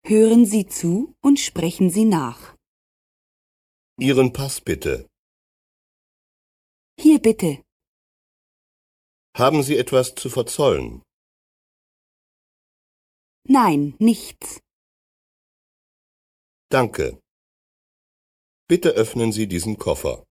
Hören Sie zu und sprechen Sie nach. Ihren Pass bitte. Hier bitte. Haben Sie etwas zu verzollen? Nein, nichts. Danke. Bitte öffnen Sie diesen Koffer.